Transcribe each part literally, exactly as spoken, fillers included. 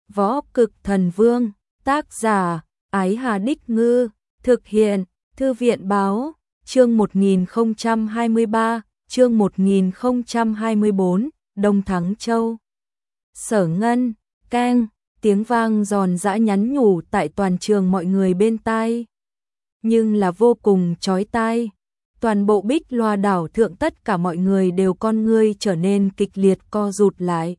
Võ Cực Thần Vương, tác giả, Ái Hà Đích Ngư, thực hiện, Thư viện Báo, chương một nghìn không trăm hai mươi ba, chương một nghìn không trăm hai mươi bốn, Đông Thắng Châu. Sở Ngân, keng, tiếng vang giòn giã nhắn nhủ tại toàn trường mọi người bên tai. Nhưng là vô cùng chói tai. Toàn bộ bích loa đảo thượng tất cả mọi người đều con ngươi trở nên kịch liệt co rụt lại.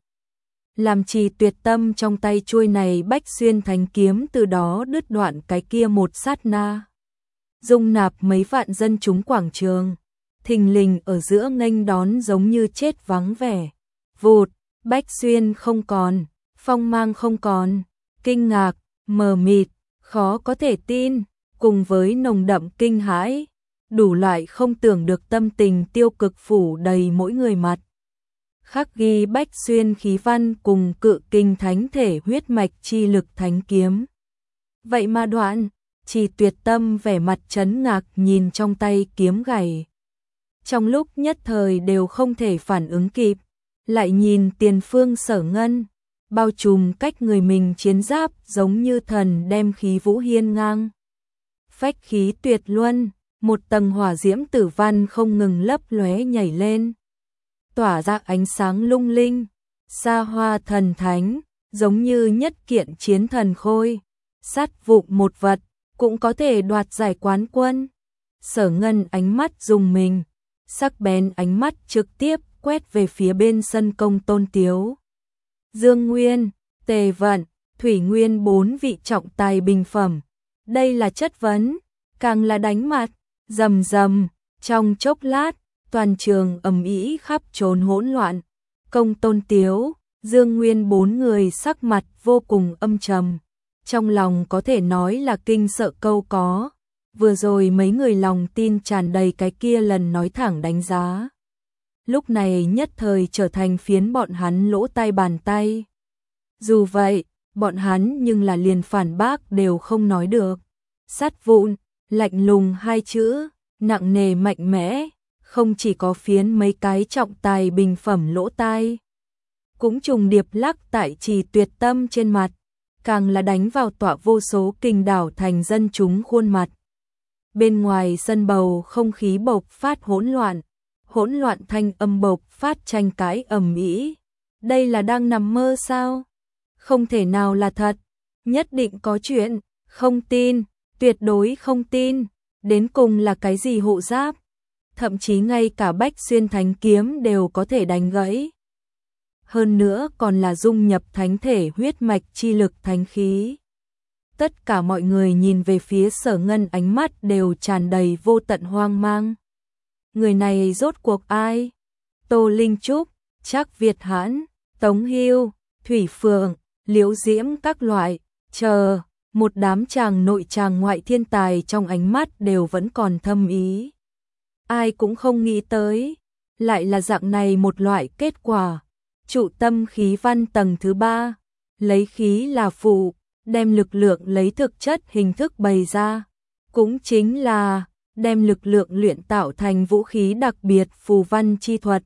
Làm Trì Tuyệt Tâm trong tay chuôi này Bách Xuyên Thánh Kiếm từ đó đứt đoạn cái kia một sát na. Dung nạp mấy vạn dân chúng quảng trường, thình lình ở giữa nghênh đón giống như chết vắng vẻ. Vụt, Bách Xuyên không còn, phong mang không còn, kinh ngạc, mờ mịt, khó có thể tin, cùng với nồng đậm kinh hãi, đủ loại không tưởng được tâm tình tiêu cực phủ đầy mỗi người mặt. Khắc ghi Bách Xuyên khí văn cùng cự kinh thánh thể huyết mạch chi lực thánh kiếm. Vậy mà đoạn, Trì Tuyệt Tâm vẻ mặt chấn ngạc nhìn trong tay kiếm gảy. Trong lúc nhất thời đều không thể phản ứng kịp, lại nhìn tiền phương Sở Ngân, bao trùm cách người mình chiến giáp giống như thần đem khí vũ hiên ngang. Phách khí tuyệt luân, một tầng hỏa diễm tử văn không ngừng lấp lóe nhảy lên, tỏa ra ánh sáng lung linh, xa hoa thần thánh, giống như nhất kiện chiến thần khôi, sát vụng một vật, cũng có thể đoạt giải quán quân. Sở Ngân ánh mắt rùng mình, sắc bén ánh mắt trực tiếp quét về phía bên sân công Tôn Tiếu. Dương Nguyên, Tề Vận, Thủy Nguyên bốn vị trọng tài bình phẩm. Đây là chất vấn, càng là đánh mặt, rầm rầm, trong chốc lát, toàn trường ầm ĩ khắp trốn hỗn loạn. Công Tôn Tiếu, Dương Nguyên bốn người sắc mặt vô cùng âm trầm. Trong lòng có thể nói là kinh sợ câu có. Vừa rồi mấy người lòng tin tràn đầy cái kia lần nói thẳng đánh giá. Lúc này nhất thời trở thành phiến bọn hắn lỗ tai bàn tay. Dù vậy, bọn hắn nhưng là liền phản bác đều không nói được. Sát vụn, lạnh lùng hai chữ, nặng nề mạnh mẽ, không chỉ có phiến mấy cái trọng tài bình phẩm lỗ tai, cũng trùng điệp lắc tại Trì Tuyệt Tâm trên mặt, càng là đánh vào tọa vô số kinh đảo thành dân chúng khuôn mặt. Bên ngoài sân bầu không khí bộc phát hỗn loạn, hỗn loạn thanh âm bộc phát tranh cãi ầm ĩ. Đây là đang nằm mơ sao? Không thể nào là thật, nhất định có chuyện, không tin, tuyệt đối không tin, đến cùng là cái gì hộ giáp? Thậm chí ngay cả Bách Xuyên Thánh Kiếm đều có thể đánh gãy. Hơn nữa còn là dung nhập thánh thể huyết mạch chi lực thánh khí. Tất cả mọi người nhìn về phía Sở Ngân ánh mắt đều tràn đầy vô tận hoang mang. Người này rốt cuộc ai? Tô Linh Trúc, Trác Việt Hãn, Tống Hưu, Thủy Phượng, Liễu Diễm các loại, chờ, một đám chàng nội chàng ngoại thiên tài trong ánh mắt đều vẫn còn thâm ý. Ai cũng không nghĩ tới, lại là dạng này một loại kết quả. Trụ tâm khí văn tầng thứ ba, lấy khí là phụ, đem lực lượng lấy thực chất hình thức bày ra, cũng chính là đem lực lượng luyện tạo thành vũ khí đặc biệt phù văn chi thuật.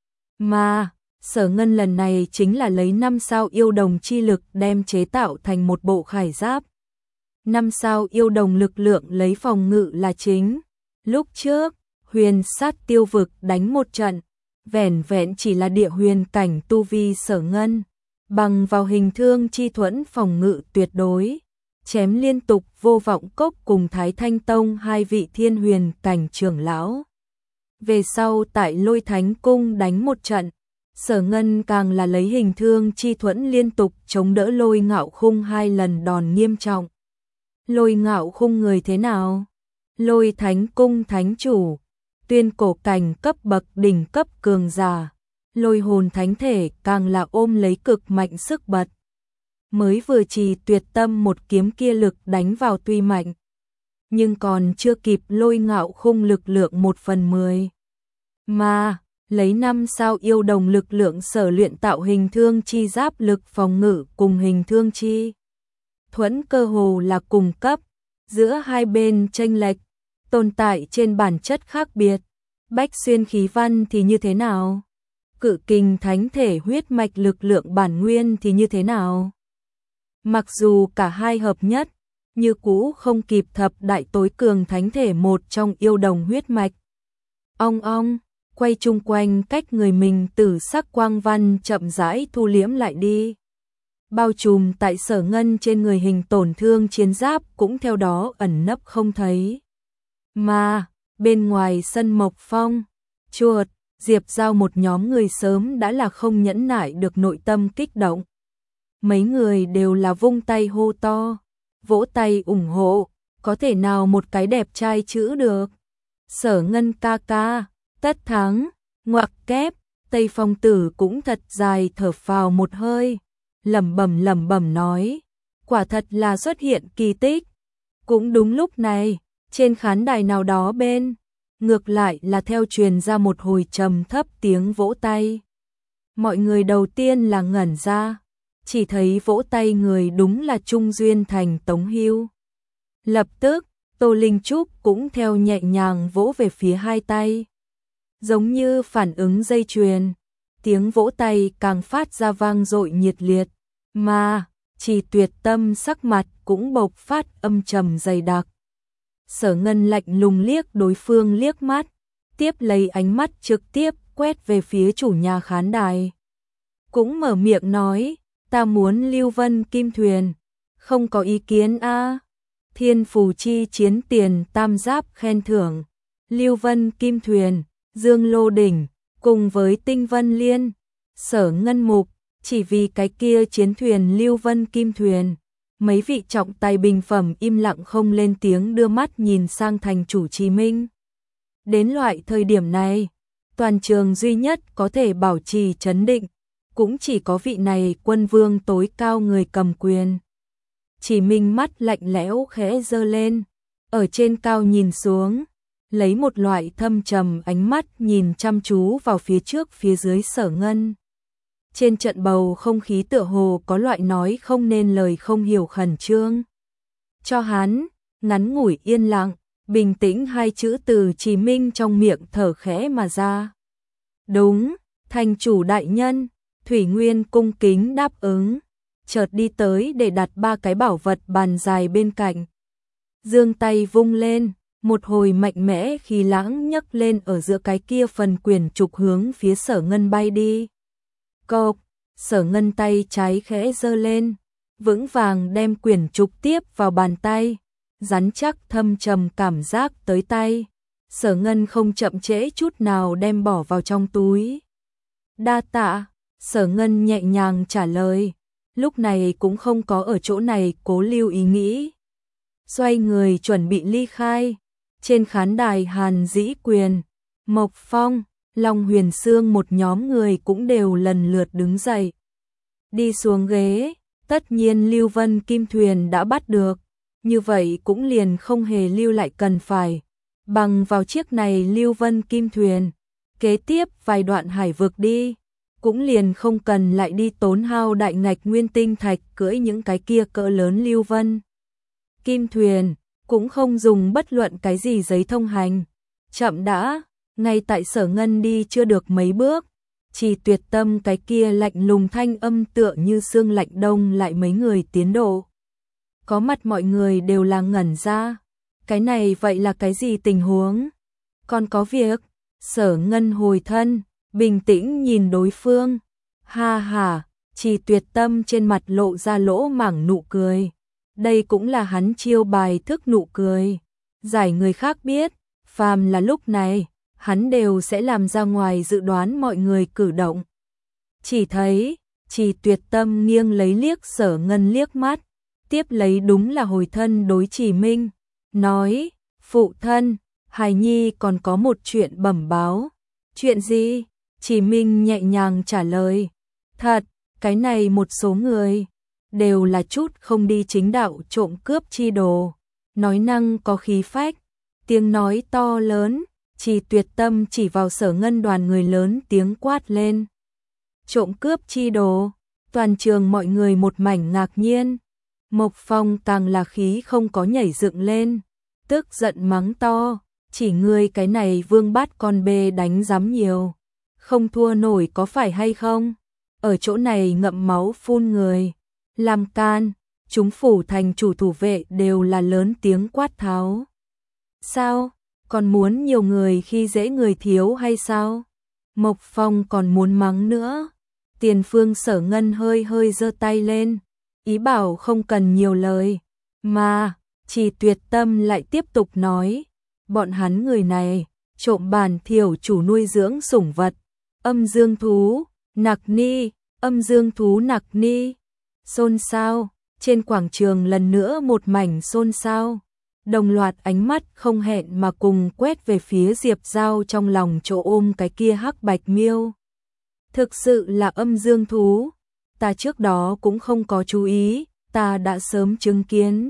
Mà, Sở Ngân lần này chính là lấy năm sao yêu đồng chi lực đem chế tạo thành một bộ khải giáp. Năm sao yêu đồng lực lượng lấy phòng ngự là chính. Lúc trước, huyền sát tiêu vực đánh một trận, vẻn vẹn chỉ là địa huyền cảnh tu vi Sở Ngân, bằng vào hình thương chi thuẫn phòng ngự tuyệt đối, chém liên tục vô vọng cốc cùng Thái Thanh Tông hai vị thiên huyền cảnh trưởng lão. Về sau tại Lôi Thánh Cung đánh một trận, Sở Ngân càng là lấy hình thương chi thuẫn liên tục chống đỡ Lôi Ngạo Khung hai lần đòn nghiêm trọng. Lôi Ngạo Khung người thế nào? Lôi Thánh Cung thánh chủ, tuyên cổ cảnh cấp bậc đỉnh cấp cường giả, lôi hồn thánh thể càng là ôm lấy cực mạnh sức bật. Mới vừa Trì Tuyệt Tâm một kiếm kia lực đánh vào tuy mạnh, nhưng còn chưa kịp Lôi Ngạo Khung lực lượng một phần mười. Mà, lấy năm sao yêu đồng lực lượng sở luyện tạo hình thương chi giáp lực phòng ngự cùng hình thương chi thuẫn cơ hồ là cùng cấp, giữa hai bên chênh lệch, tồn tại trên bản chất khác biệt. Bách Xuyên khí văn thì như thế nào? Cự kình thánh thể huyết mạch lực lượng bản nguyên thì như thế nào? Mặc dù cả hai hợp nhất, như cũ không kịp thập đại tối cường thánh thể một trong yêu đồng huyết mạch. Ong ong, quay chung quanh cách người mình tử sắc quang văn chậm rãi thu liễm lại đi. Bao trùm tại Sở Ngân trên người hình tổn thương chiến giáp cũng theo đó ẩn nấp không thấy. Mà, bên ngoài sân Mộc Phong, chuột, Diệp Giao một nhóm người sớm đã là không nhẫn nại được nội tâm kích động. Mấy người đều là vung tay hô to, vỗ tay ủng hộ, có thể nào một cái đẹp trai chữ được. Sở Ngân ca ca, tất thắng, ngoặc kép, Tây Phong Tử cũng thật dài thở phào một hơi, lẩm bẩm lẩm bẩm nói, quả thật là xuất hiện kỳ tích. Cũng đúng lúc này, trên khán đài nào đó bên, ngược lại là theo truyền ra một hồi trầm thấp tiếng vỗ tay. Mọi người đầu tiên là ngẩn ra, chỉ thấy vỗ tay người đúng là Trung Duyên Thành Tống Hưu. Lập tức, Tô Linh Trúc cũng theo nhẹ nhàng vỗ về phía hai tay. Giống như phản ứng dây chuyền, tiếng vỗ tay càng phát ra vang dội nhiệt liệt, mà Chỉ Tuyệt Tâm sắc mặt cũng bộc phát âm trầm dày đặc. Sở Ngân lạnh lùng liếc đối phương liếc mắt, tiếp lấy ánh mắt trực tiếp quét về phía chủ nhà khán đài. Cũng mở miệng nói, ta muốn Lưu Vân Kim Thuyền, không có ý kiến a. Thiên Phù Chi chiến tiền tam giáp khen thưởng, Lưu Vân Kim Thuyền, Dương Lô Đỉnh, cùng với Tinh Vân Liên, Sở Ngân mục, chỉ vì cái kia chiến thuyền Lưu Vân Kim Thuyền. Mấy vị trọng tài bình phẩm im lặng không lên tiếng đưa mắt nhìn sang thành chủ Chí Minh. Đến loại thời điểm này, toàn trường duy nhất có thể bảo trì trấn định, cũng chỉ có vị này quân vương tối cao người cầm quyền. Chí Minh mắt lạnh lẽo khẽ giơ lên, ở trên cao nhìn xuống, lấy một loại thâm trầm ánh mắt nhìn chăm chú vào phía trước phía dưới Sở Ngân. Trên trận bầu không khí tựa hồ có loại nói không nên lời không hiểu khẩn trương. Cho hắn, ngắn ngủi yên lặng, bình tĩnh hai chữ từ Chí Minh trong miệng thở khẽ mà ra. Đúng, thành chủ đại nhân, Thủy Nguyên cung kính đáp ứng, chợt đi tới để đặt ba cái bảo vật bàn dài bên cạnh. Giương tay vung lên, một hồi mạnh mẽ khí lãng nhấc lên ở giữa cái kia phần quyển trục hướng phía Sở Ngân bay đi. Cộp, Sở Ngân tay trái khẽ giơ lên, vững vàng đem quyển trục tiếp vào bàn tay, rắn chắc thâm trầm cảm giác tới tay. Sở Ngân không chậm trễ chút nào đem bỏ vào trong túi. Đa tạ, Sở Ngân nhẹ nhàng trả lời, lúc này cũng không có ở chỗ này cố lưu ý nghĩ. Xoay người chuẩn bị ly khai, trên khán đài Hàn Dĩ Quyền, Mộc Phong, Long Huyền Sương một nhóm người cũng đều lần lượt đứng dậy. Đi xuống ghế, tất nhiên Lưu Vân Kim Thuyền đã bắt được, như vậy cũng liền không hề lưu lại cần phải. Bằng vào chiếc này Lưu Vân Kim Thuyền, kế tiếp vài đoạn hải vực đi, cũng liền không cần lại đi tốn hao đại ngạch nguyên tinh thạch cưỡi những cái kia cỡ lớn Lưu Vân Kim Thuyền, cũng không dùng bất luận cái gì giấy thông hành. Chậm đã, ngay tại Sở Ngân đi chưa được mấy bước, Chỉ Tuyệt Tâm cái kia lạnh lùng thanh âm tựa như xương lạnh đông lại mấy người tiến độ. Có mặt mọi người đều là ngẩn ra, cái này vậy là cái gì tình huống? Còn có việc, Sở Ngân hồi thân, bình tĩnh nhìn đối phương, ha ha, Chỉ Tuyệt Tâm trên mặt lộ ra lỗ mảng nụ cười. Đây cũng là hắn chiêu bài thức nụ cười, giải người khác biết, phàm là lúc này, hắn đều sẽ làm ra ngoài dự đoán mọi người cử động. Chỉ thấy, Chỉ Tuyệt Tâm nghiêng lấy liếc Sở Ngân liếc mắt, tiếp lấy đúng là hồi thân đối Chí Minh, nói, phụ thân, hài nhi còn có một chuyện bẩm báo. Chuyện gì? Chí Minh nhẹ nhàng trả lời, thật, cái này một số người đều là chút không đi chính đạo trộm cướp chi đồ, nói năng có khí phách, tiếng nói to lớn, Chỉ Tuyệt Tâm chỉ vào Sở Ngân đoàn người lớn tiếng quát lên. Trộm cướp chi đồ, toàn trường mọi người một mảnh ngạc nhiên, Mộc Phong càng là khí không có nhảy dựng lên, tức giận mắng to, chỉ ngươi cái này vương bát con bê đánh dám nhiều, không thua nổi có phải hay không, ở chỗ này ngậm máu phun người. Làm can, chúng phủ thành chủ thủ vệ đều là lớn tiếng quát tháo. Sao? Còn muốn nhiều người khi dễ người thiếu hay sao? Mộc Phong còn muốn mắng nữa. Tiền Phương Sở Ngân hơi hơi giơ tay lên, ý bảo không cần nhiều lời, mà Chỉ Tuyệt Tâm lại tiếp tục nói, bọn hắn người này trộm bản thiểu chủ nuôi dưỡng sủng vật, âm dương thú, nặc ni, âm dương thú nặc ni. Xôn xao, trên quảng trường lần nữa một mảnh xôn xao, đồng loạt ánh mắt không hẹn mà cùng quét về phía Diệp Giao trong lòng chỗ ôm cái kia hắc bạch miêu. Thực sự là âm dương thú, ta trước đó cũng không có chú ý, ta đã sớm chứng kiến.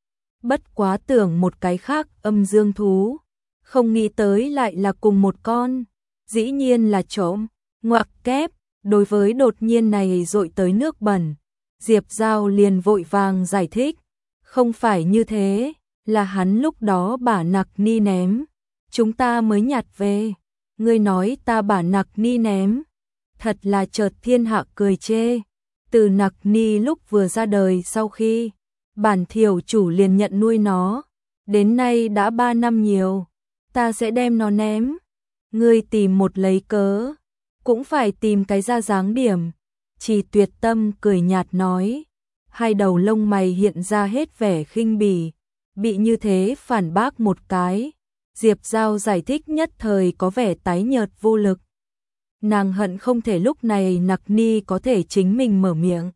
Bất quá tưởng một cái khác âm dương thú, không nghĩ tới lại là cùng một con, dĩ nhiên là trộm, ngoặc kép. Đối với đột nhiên này dội tới nước bẩn, Diệp Giao liền vội vàng giải thích, không phải như thế, là hắn lúc đó bả nặc ni ném, chúng ta mới nhặt về. Ngươi nói ta bả nặc ni ném, thật là chợt thiên hạ cười chê. Từ nặc ni lúc vừa ra đời sau khi bản thiểu chủ liền nhận nuôi nó, đến nay đã ba năm nhiều, ta sẽ đem nó ném. Ngươi tìm một lấy cớ, cũng phải tìm cái ra dáng điểm. Chỉ Tuyệt Tâm cười nhạt nói, hai đầu lông mày hiện ra hết vẻ khinh bỉ, bị như thế phản bác một cái, Diệp Giao giải thích nhất thời có vẻ tái nhợt vô lực. Nàng hận không thể lúc này nặc ni có thể chính mình mở miệng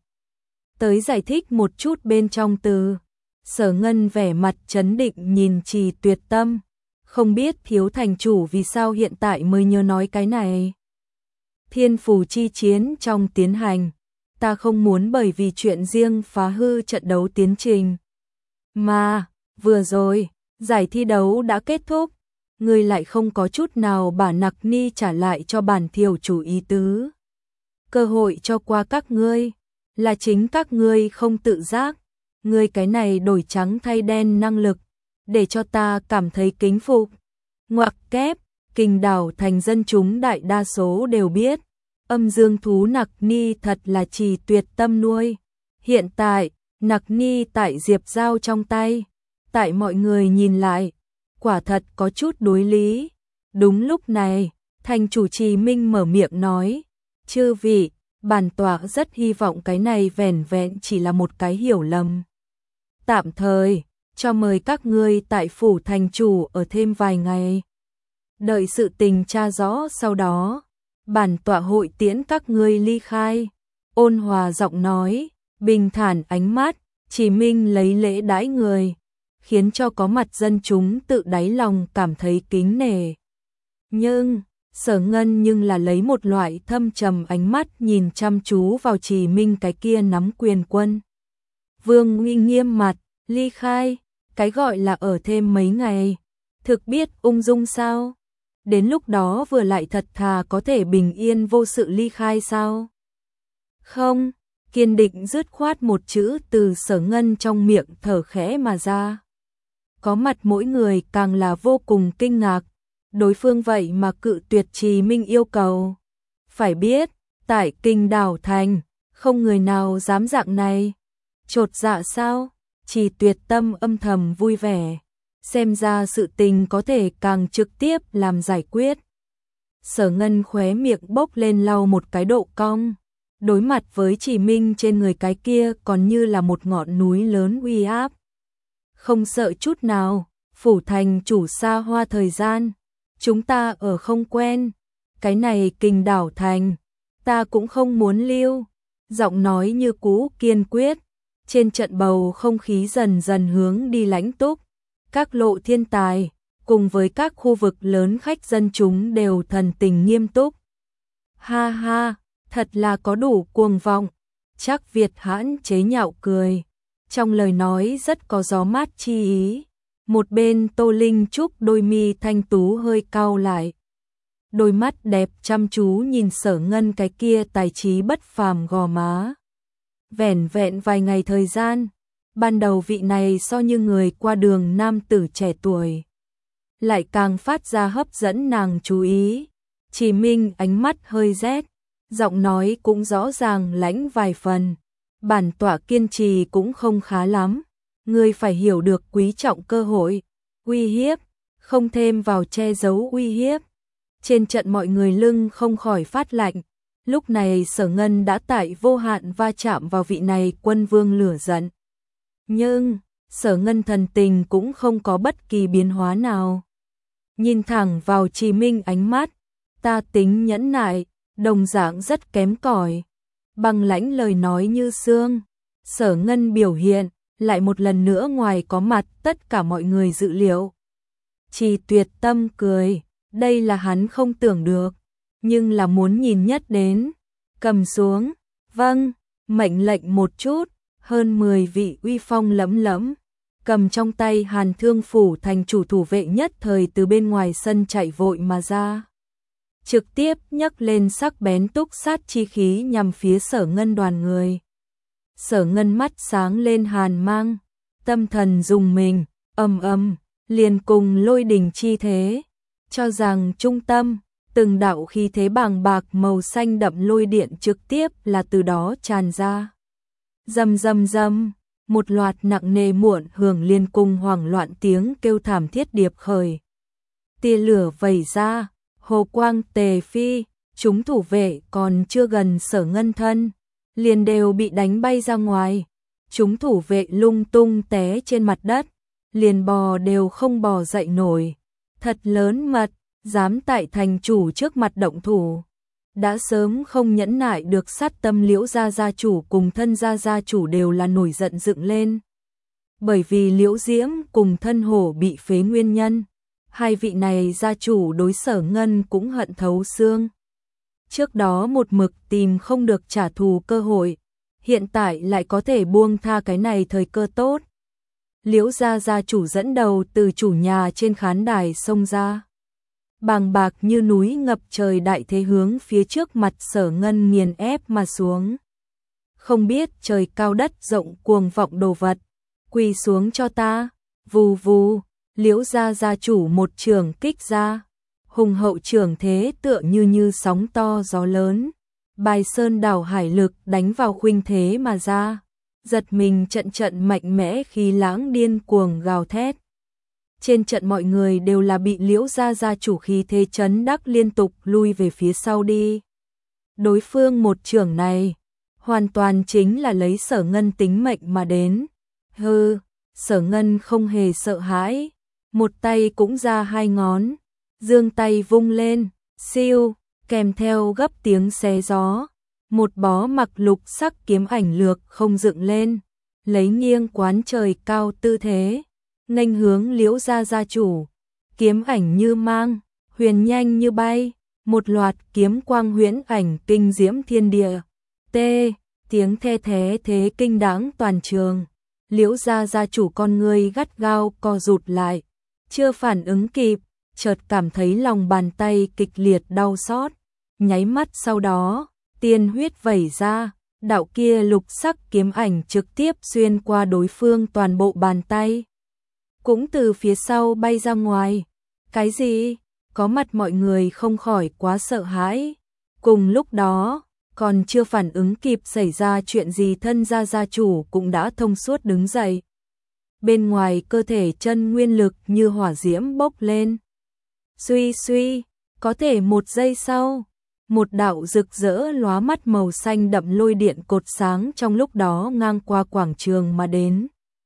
tới giải thích một chút bên trong từ. Sở Ngân vẻ mặt trấn định nhìn Trì Tuyệt Tâm, không biết thiếu thành chủ vì sao hiện tại mới nhớ nói cái này. Thiên phù chi chiến trong tiến hành, ta không muốn bởi vì chuyện riêng phá hư trận đấu tiến trình. Mà, vừa rồi, giải thi đấu đã kết thúc, ngươi lại không có chút nào bả nặc ni trả lại cho bản thiểu chủ ý tứ. Cơ hội cho qua các ngươi, là chính các ngươi không tự giác, ngươi cái này đổi trắng thay đen năng lực, để cho ta cảm thấy kính phục. Ngoặc kép, Kình Đảo thành dân chúng đại đa số đều biết, âm dương thú nặc ni thật là Trì Tuyệt Tâm nuôi. Hiện tại, nặc ni tại Diệp Giao trong tay, tại mọi người nhìn lại, quả thật có chút đối lý. Đúng lúc này, thành chủ Trì Minh mở miệng nói, chư vị, bản tọa rất hy vọng cái này vẻn vẹn chỉ là một cái hiểu lầm tạm thời, cho mời các ngươi tại phủ thành chủ ở thêm vài ngày. Đợi sự tình tra rõ sau đó, bản tọa hội tiễn các ngươi ly khai. Ôn hòa giọng nói, bình thản ánh mắt, Trì Minh lấy lễ đãi người, khiến cho có mặt dân chúng tự đáy lòng cảm thấy kính nể. Nhưng, Sở Ngân nhưng là lấy một loại thâm trầm ánh mắt nhìn chăm chú vào Trì Minh cái kia nắm quyền quân. Vương uy nghiêm mặt, ly khai, cái gọi là ở thêm mấy ngày, thực biết ung dung sao? Đến lúc đó vừa lại thật thà có thể bình yên vô sự ly khai sao? Không, kiên định dứt khoát một chữ từ Sở Ngân trong miệng thở khẽ mà ra. Có mặt mỗi người càng là vô cùng kinh ngạc, đối phương vậy mà cự tuyệt Trì Minh yêu cầu. Phải biết, tại Kình Đảo thành, không người nào dám dạng này. Chột dạ sao? Trì Tuyệt Tâm âm thầm vui vẻ, xem ra sự tình có thể càng trực tiếp làm giải quyết. Sở Ngân khóe miệng bốc lên lau một cái độ cong, đối mặt với Trì Minh trên người cái kia còn như là một ngọn núi lớn uy áp. Không sợ chút nào, phủ thành chủ xa hoa thời gian, chúng ta ở không quen, cái này Kình Đảo thành, ta cũng không muốn lưu. Giọng nói như cũ kiên quyết, trên trận bầu không khí dần dần hướng đi lãnh túc. Các lộ thiên tài, cùng với các khu vực lớn khách dân chúng đều thần tình nghiêm túc. Ha ha, thật là có đủ cuồng vọng. Chắc Việt Hãn chế nhạo cười, trong lời nói rất có gió mát chi ý. Một bên Tô Linh Trúc đôi mi thanh tú hơi cau lại, đôi mắt đẹp chăm chú nhìn Sở Ngân cái kia tài trí bất phàm gò má. Vẻn vẹn vài ngày thời gian, ban đầu vị này so như người qua đường nam tử trẻ tuổi, lại càng phát ra hấp dẫn nàng chú ý. Trì Minh ánh mắt hơi rét, giọng nói cũng rõ ràng lãnh vài phần. bản tọa kiên trì cũng không khá lắm, ngươi phải hiểu được quý trọng cơ hội, uy hiếp, không thêm vào che giấu uy hiếp. Trên trận mọi người lưng không khỏi phát lạnh, lúc này Sở Ngân đã tại vô hạn va chạm vào vị này quân vương lửa giận. Nhưng, Sở Ngân thần tình cũng không có bất kỳ biến hóa nào. Nhìn thẳng vào Trì Minh ánh mắt, ta tính nhẫn nại, đồng dạng rất kém cỏi. Băng lãnh lời nói như xương, Sở Ngân biểu hiện, lại một lần nữa ngoài có mặt tất cả mọi người dự liệu. Trì Tuyệt Tâm cười, đây là hắn không tưởng được, nhưng là muốn nhìn nhất đến. Cầm xuống, vâng, mệnh lệnh một chút, hơn mười vị uy phong lẫm lẫm, cầm trong tay Hàn Thương phủ thành chủ thủ vệ nhất thời từ bên ngoài sân chạy vội mà ra. Trực tiếp nhấc lên sắc bén túc sát chi khí nhằm phía Sở Ngân đoàn người. Sở Ngân mắt sáng lên hàn mang, tâm thần dùng mình, ầm ầm, liền cùng lôi đình chi thế, cho rằng trung tâm, từng đạo khí thế bàng bạc màu xanh đậm lôi điện trực tiếp là từ đó tràn ra. Rầm rầm rầm, một loạt nặng nề muộn hưởng liên cùng hoảng loạn tiếng kêu thảm thiết điệp khởi. Tia lửa vẩy ra, hồ quang tề phi, chúng thủ vệ còn chưa gần Sở Ngân thân, liền đều bị đánh bay ra ngoài. Chúng thủ vệ lung tung té trên mặt đất, liền bò đều không bò dậy nổi. Thật lớn mật, dám tại thành chủ trước mặt động thủ. Đã sớm không nhẫn nại được sát tâm Liễu gia gia chủ cùng thân gia gia chủ đều là nổi giận dựng lên. Bởi vì Liễu Diễm cùng thân hổ bị phế nguyên nhân, hai vị này gia chủ đối Sở Ngân cũng hận thấu xương. Trước đó một mực tìm không được trả thù cơ hội, hiện tại lại có thể buông tha cái này thời cơ tốt. Liễu gia gia chủ dẫn đầu từ chủ nhà trên khán đài xông ra. Bàng bạc như núi ngập trời đại thế hướng phía trước mặt Sở Ngân nghiền ép mà xuống. Không biết trời cao đất rộng cuồng vọng đồ vật, quỳ xuống cho ta. Vù vù, Liễu gia gia chủ một trường kích ra, hùng hậu trường thế tựa như như sóng to gió lớn, bài sơn đảo hải lực đánh vào khuynh thế mà ra, giật mình trận trận mạnh mẽ khí lãng điên cuồng gào thét. Trên trận mọi người đều là bị Liễu gia gia chủ khí thế chấn đắc liên tục lui về phía sau đi. Đối phương một trường này, hoàn toàn chính là lấy Sở Ngân tính mệnh mà đến. Hừ, Sở Ngân không hề sợ hãi, một tay cũng ra hai ngón, giương tay vung lên, siêu, kèm theo gấp tiếng xé gió, một bó mặc lục sắc kiếm ảnh lược không dựng lên, lấy nghiêng quán trời cao tư thế, nghênh hướng Liễu gia gia chủ. Kiếm ảnh như mang, huyền nhanh như bay, một loạt kiếm quang huyễn ảnh kinh diễm thiên địa. T, tiếng the thế thế kinh đáng toàn trường. Liễu gia gia chủ con người gắt gao co rụt lại, chưa phản ứng kịp, chợt cảm thấy lòng bàn tay kịch liệt đau xót. Nháy mắt sau đó, tiên huyết vẩy ra, đạo kia lục sắc kiếm ảnh trực tiếp xuyên qua đối phương toàn bộ bàn tay, cũng từ phía sau bay ra ngoài. Cái gì? Có mặt mọi người không khỏi quá sợ hãi. Cùng lúc đó, còn chưa phản ứng kịp xảy ra chuyện gì thân gia gia chủ cũng đã thông suốt đứng dậy. Bên ngoài cơ thể chân nguyên lực như hỏa diễm bốc lên. Suy suy, có thể một giây sau, một đạo rực rỡ lóa mắt màu xanh đậm lôi điện cột sáng trong lúc đó ngang qua quảng trường mà đến.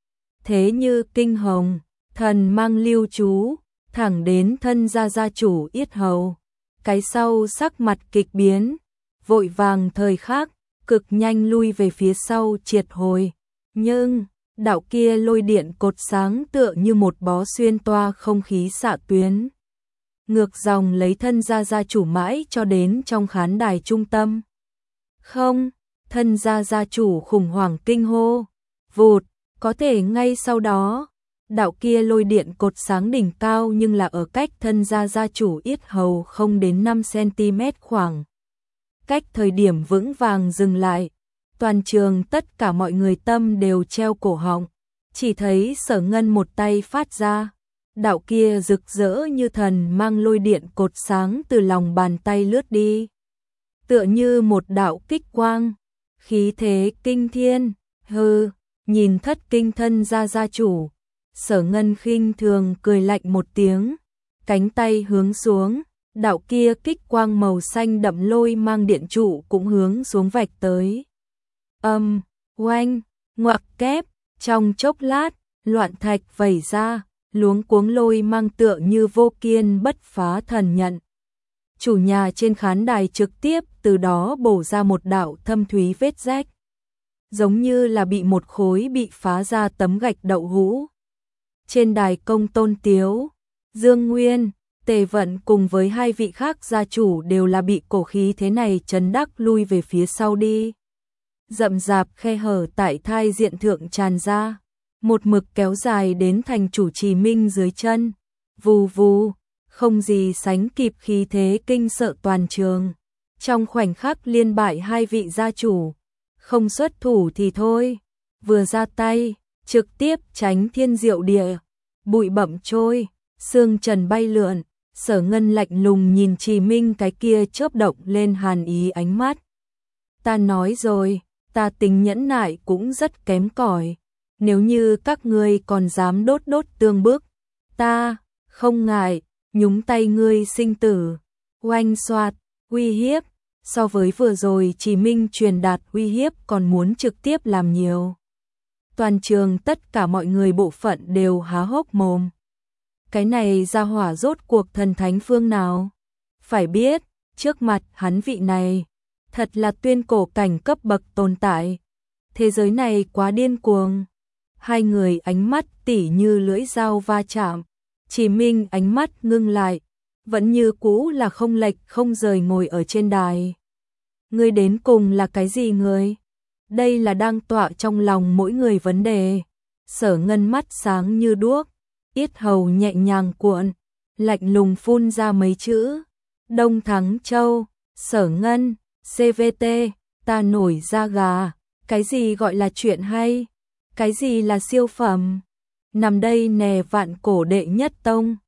Thế như kinh hồng, thần mang lưu chú, thẳng đến thân gia gia chủ yết hầu. Cái sau sắc mặt kịch biến, vội vàng thời khắc, cực nhanh lui về phía sau triệt hồi. Nhưng, đạo kia lôi điện cột sáng tựa như một bó xuyên toa không khí xạ tuyến. Ngược dòng lấy thân gia gia chủ mãi cho đến trong khán đài trung tâm. Không, thân gia gia chủ khủng hoảng kinh hô, vụt, có thể ngay sau đó, đạo kia lôi điện cột sáng đỉnh cao nhưng là ở cách thân gia gia chủ yết hầu không đến năm xăng-ti-mét khoảng. Cách thời điểm vững vàng dừng lại, toàn trường tất cả mọi người tâm đều treo cổ họng, chỉ thấy Sở Ngân một tay phát ra, đạo kia rực rỡ như thần mang lôi điện cột sáng từ lòng bàn tay lướt đi. Tựa như một đạo kích quang, khí thế kinh thiên, hừ, nhìn thất kinh thân gia gia chủ. Sở Ngân khinh thường cười lạnh một tiếng, cánh tay hướng xuống, đạo kia kích quang màu xanh đậm lôi mang điện trụ cũng hướng xuống vạch tới. Âm, oanh, ngoặc kép, trong chốc lát, loạn thạch vẩy ra, luống cuống lôi mang tựa như vô kiên bất phá thần nhận. Chủ nhà trên khán đài trực tiếp từ đó bổ ra một đạo thâm thúy vết rách, giống như là bị một khối bị phá ra tấm gạch đậu hũ. Trên đài công Tôn Tiếu, Dương Nguyên, Tề Vận cùng với hai vị khác gia chủ đều là bị cổ khí thế này chấn đắc lui về phía sau đi. Rậm rạp khe hở tại thai diện thượng tràn ra, một mực kéo dài đến thành chủ Trì Minh dưới chân. Vù vù, không gì sánh kịp khí thế kinh sợ toàn trường. Trong khoảnh khắc liên bại hai vị gia chủ, không xuất thủ thì thôi, vừa ra tay, trực tiếp tránh thiên diệu địa, bụi bặm trôi, xương trần bay lượn. Sở Ngân lạnh lùng nhìn Trì Minh cái kia chớp động lên hàn ý ánh mắt. Ta nói rồi, ta tính nhẫn nại cũng rất kém cỏi. Nếu như các ngươi còn dám đốt đốt tương bức, ta không ngại nhúng tay ngươi sinh tử. Oanh xoạt, uy hiếp, so với vừa rồi Trì Minh truyền đạt uy hiếp còn muốn trực tiếp làm nhiều. Toàn trường tất cả mọi người bộ phận đều há hốc mồm. Cái này ra hỏa rốt cuộc thần thánh phương nào? Phải biết, trước mặt hắn vị này, thật là tuyên cổ cảnh cấp bậc tồn tại. Thế giới này quá điên cuồng. Hai người ánh mắt tỉ như lưỡi dao va chạm. Trì Minh ánh mắt ngưng lại, vẫn như cũ là không lệch không rời ngồi ở trên đài. Ngươi đến cùng là cái gì ngươi? Đây là đang tọa trong lòng mỗi người vấn đề. Sở Ngân mắt sáng như đuốc, yết hầu nhẹ nhàng cuộn, lạnh lùng phun ra mấy chữ. Đông Thắng Châu, Sở Ngân, xê vê tê, ta nổi da gà. Cái gì gọi là chuyện hay? Cái gì là siêu phẩm? Nằm đây nè vạn cổ đệ nhất tông.